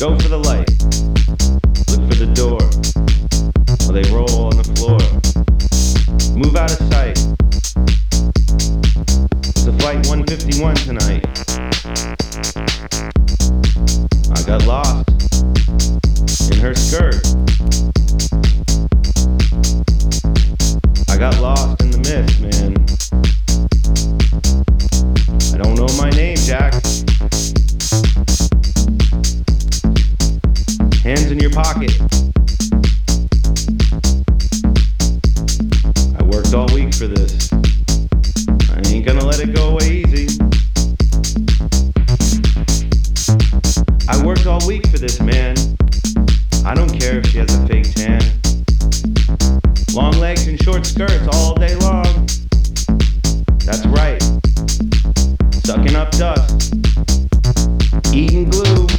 Go for the light. Look for the door. While they roll on the floor. Move out of sight. It's a flight 151 tonight. I got lost in her skirt. I got lost in the mist, man. I don't know my name, Jack. Hands in your pocket. I worked all week for this. I ain't gonna let it go away easy. I worked all week for this, man. I don't care if she has a fake tan. Long legs and short skirts all day long. That's right. Sucking up dust. Eating glue.